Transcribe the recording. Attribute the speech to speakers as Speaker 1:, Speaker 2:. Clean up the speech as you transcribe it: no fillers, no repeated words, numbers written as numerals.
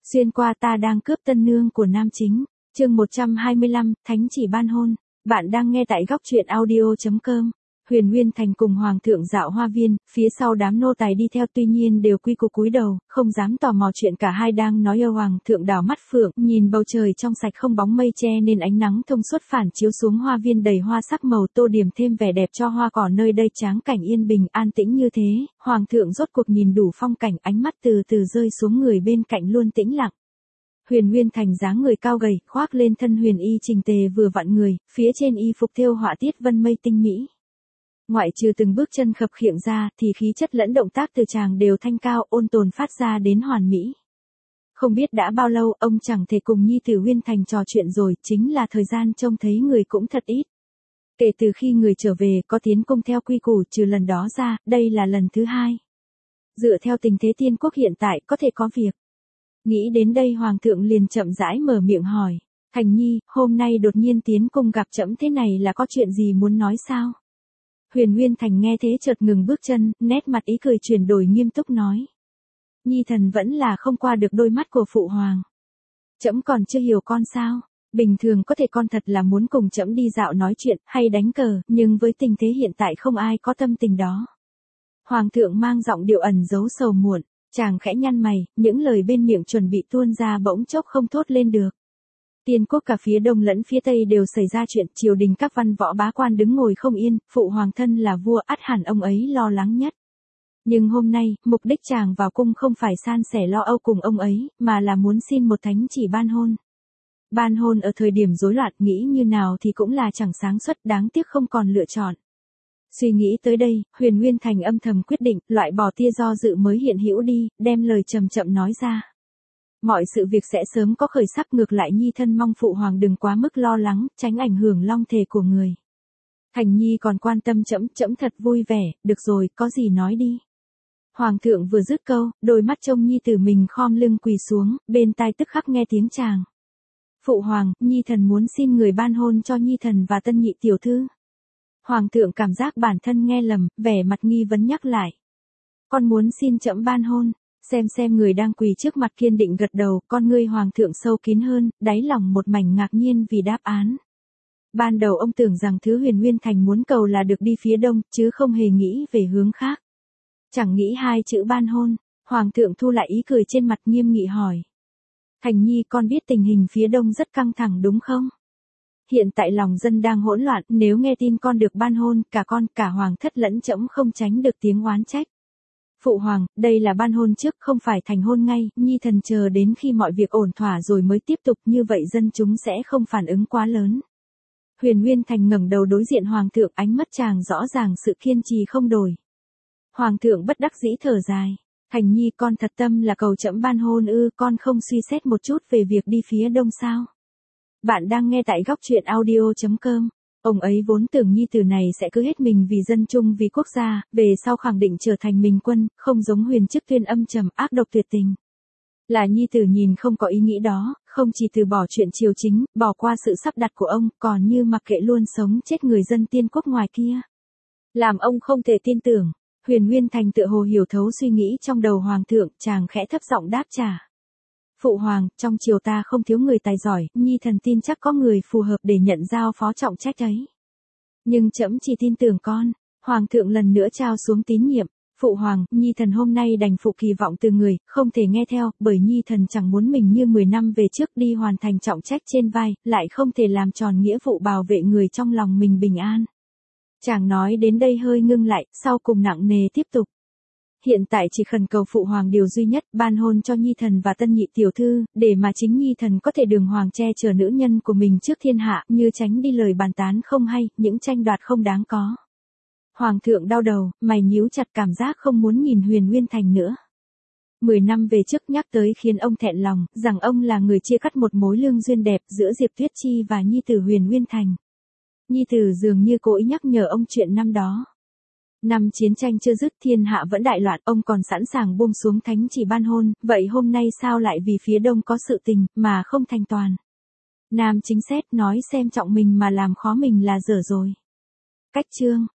Speaker 1: Xuyên qua ta đang cướp tân nương của nam chính. Chương 125, Thánh chỉ ban hôn. Bạn đang nghe tại góc truyện audio.com. Huyền Nguyên Thành cùng Hoàng thượng dạo hoa viên, phía sau đám nô tài đi theo tuy nhiên đều quy củ cúi đầu, không dám tò mò chuyện cả hai đang nói yêu. Hoàng thượng đảo mắt phượng, nhìn bầu trời trong sạch không bóng mây che nên ánh nắng thông suốt phản chiếu xuống hoa viên đầy hoa sắc màu tô điểm thêm vẻ đẹp cho hoa cỏ nơi đây tráng cảnh yên bình an tĩnh như thế. Hoàng thượng rốt cuộc nhìn đủ phong cảnh, ánh mắt từ từ rơi xuống người bên cạnh luôn tĩnh lặng. Huyền Nguyên Thành dáng người cao gầy, khoác lên thân huyền y chỉnh tề vừa vặn người, phía trên y phục thêu họa tiết vân mây tinh mỹ. Ngoại trừ từng bước chân khập khiễng ra thì khí chất lẫn động tác từ chàng đều thanh cao ôn tồn phát ra đến hoàn mỹ. Không biết đã bao lâu ông chẳng thể cùng nhi tử Nguyên Thành trò chuyện rồi, chính là thời gian trông thấy người cũng thật ít. Kể từ khi người trở về có tiến cung theo quy củ trừ lần đó ra, đây là lần thứ hai. Dựa theo tình thế tiên quốc hiện tại có thể có việc. Nghĩ đến đây Hoàng thượng liền chậm rãi mở miệng hỏi, Thành Nhi, hôm nay đột nhiên tiến cung gặp trẫm thế này là có chuyện gì muốn nói sao? Huyền Nguyên Thành nghe thế chợt ngừng bước chân, nét mặt ý cười chuyển đổi nghiêm túc nói. Nhi thần vẫn là không qua được đôi mắt của phụ hoàng. Trẫm còn chưa hiểu con sao? Bình thường có thể con thật là muốn cùng trẫm đi dạo nói chuyện hay đánh cờ, nhưng với tình thế hiện tại không ai có tâm tình đó. Hoàng thượng mang giọng điệu ẩn giấu sầu muộn, chàng khẽ nhăn mày, những lời bên miệng chuẩn bị tuôn ra bỗng chốc không thốt lên được. Tiên quốc cả phía đông lẫn phía tây đều xảy ra chuyện, triều đình các văn võ bá quan đứng ngồi không yên, phụ hoàng thân là vua ắt hẳn ông ấy lo lắng nhất. Nhưng hôm nay, mục đích chàng vào cung không phải san sẻ lo âu cùng ông ấy, mà là muốn xin một thánh chỉ ban hôn. Ban hôn ở thời điểm rối loạn, nghĩ như nào thì cũng là chẳng sáng suốt, đáng tiếc không còn lựa chọn. Suy nghĩ tới đây, Huyền Nguyên Thành âm thầm quyết định, loại bỏ tia do dự mới hiện hữu đi, đem lời chậm chậm nói ra. Mọi sự việc sẽ sớm có khởi sắc, ngược lại nhi thân mong phụ hoàng đừng quá mức lo lắng, tránh ảnh hưởng long thể của người. Thành Nhi còn quan tâm trẫm, trẫm thật vui vẻ, được rồi, có gì nói đi. Hoàng thượng vừa dứt câu, đôi mắt trông nhi tử mình khom lưng quỳ xuống, bên tai tức khắc nghe tiếng chàng. Phụ hoàng, nhi thần muốn xin người ban hôn cho nhi thần và tân nhị tiểu thư. Hoàng thượng cảm giác bản thân nghe lầm, vẻ mặt nghi vấn nhắc lại. Con muốn xin trẫm ban hôn. Xem người đang quỳ trước mặt kiên định gật đầu, con ngươi hoàng thượng sâu kín hơn, đáy lòng một mảnh ngạc nhiên vì đáp án. Ban đầu ông tưởng rằng thứ Huyền Nguyên Thành muốn cầu là được đi phía đông, chứ không hề nghĩ về hướng khác. Chẳng nghĩ hai chữ ban hôn, hoàng thượng thu lại ý cười trên mặt nghiêm nghị hỏi. Thành Nhi, con biết tình hình phía đông rất căng thẳng đúng không? Hiện tại lòng dân đang hỗn loạn, nếu nghe tin con được ban hôn, cả con, cả hoàng thất lẫn trẫm không tránh được tiếng oán trách. Phụ hoàng, đây là ban hôn trước, không phải thành hôn ngay, nhi thần chờ đến khi mọi việc ổn thỏa rồi mới tiếp tục, như vậy dân chúng sẽ không phản ứng quá lớn. Huyền Nguyên Thành ngẩng đầu đối diện hoàng thượng, ánh mắt chàng rõ ràng sự kiên trì không đổi. Hoàng thượng bất đắc dĩ thở dài, Thành Nhi, con thật tâm là cầu trẫm ban hôn ư, con không suy xét một chút về việc đi phía đông sao? Bạn đang nghe tại góc truyện audio.com. Ông ấy vốn tưởng nhi tử này sẽ cứ hết mình vì dân chung vì quốc gia, về sau khẳng định trở thành minh quân, không giống Huyền Chức Tuyên âm trầm ác độc tuyệt tình. Là nhi tử nhìn không có ý nghĩ đó, không chỉ từ bỏ chuyện triều chính, bỏ qua sự sắp đặt của ông, còn như mặc kệ luôn sống chết người dân tiên quốc ngoài kia. Làm ông không thể tin tưởng, Huyền Nguyên Thành tựa hồ hiểu thấu suy nghĩ trong đầu hoàng thượng, chàng khẽ thấp giọng đáp trả. Phụ hoàng, trong triều ta không thiếu người tài giỏi, nhi thần tin chắc có người phù hợp để nhận giao phó trọng trách ấy. Nhưng trẫm chỉ tin tưởng con. Hoàng thượng lần nữa trao xuống tín nhiệm. Phụ hoàng, nhi thần hôm nay đành phụ kỳ vọng từ người, không thể nghe theo, bởi nhi thần chẳng muốn mình như 10 năm về trước đi hoàn thành trọng trách trên vai, lại không thể làm tròn nghĩa vụ bảo vệ người trong lòng mình bình an. Chàng nói đến đây hơi ngưng lại, sau cùng nặng nề tiếp tục. Hiện tại chỉ khẩn cầu phụ hoàng điều duy nhất, ban hôn cho nhi thần và tân nhị tiểu thư, để mà chính nhi thần có thể đường hoàng che chở nữ nhân của mình trước thiên hạ, như tránh đi lời bàn tán không hay, những tranh đoạt không đáng có. Hoàng thượng đau đầu, mày nhíu chặt, cảm giác không muốn nhìn Huyền Nguyên Thành nữa. 10 năm về trước nhắc tới khiến ông thẹn lòng, rằng ông là người chia cắt một mối lương duyên đẹp giữa Diệp Tuyết Chi và nhi tử Huyền Nguyên Thành. Nhi tử dường như cố ý nhắc nhở ông chuyện năm đó. Năm chiến tranh chưa dứt, thiên hạ vẫn đại loạn, ông còn sẵn sàng buông xuống thánh chỉ ban hôn, vậy hôm nay sao lại vì phía đông có sự tình, mà không thành toàn. Nam chính xét nói xem trọng mình mà làm khó mình là dở rồi. Cách chương.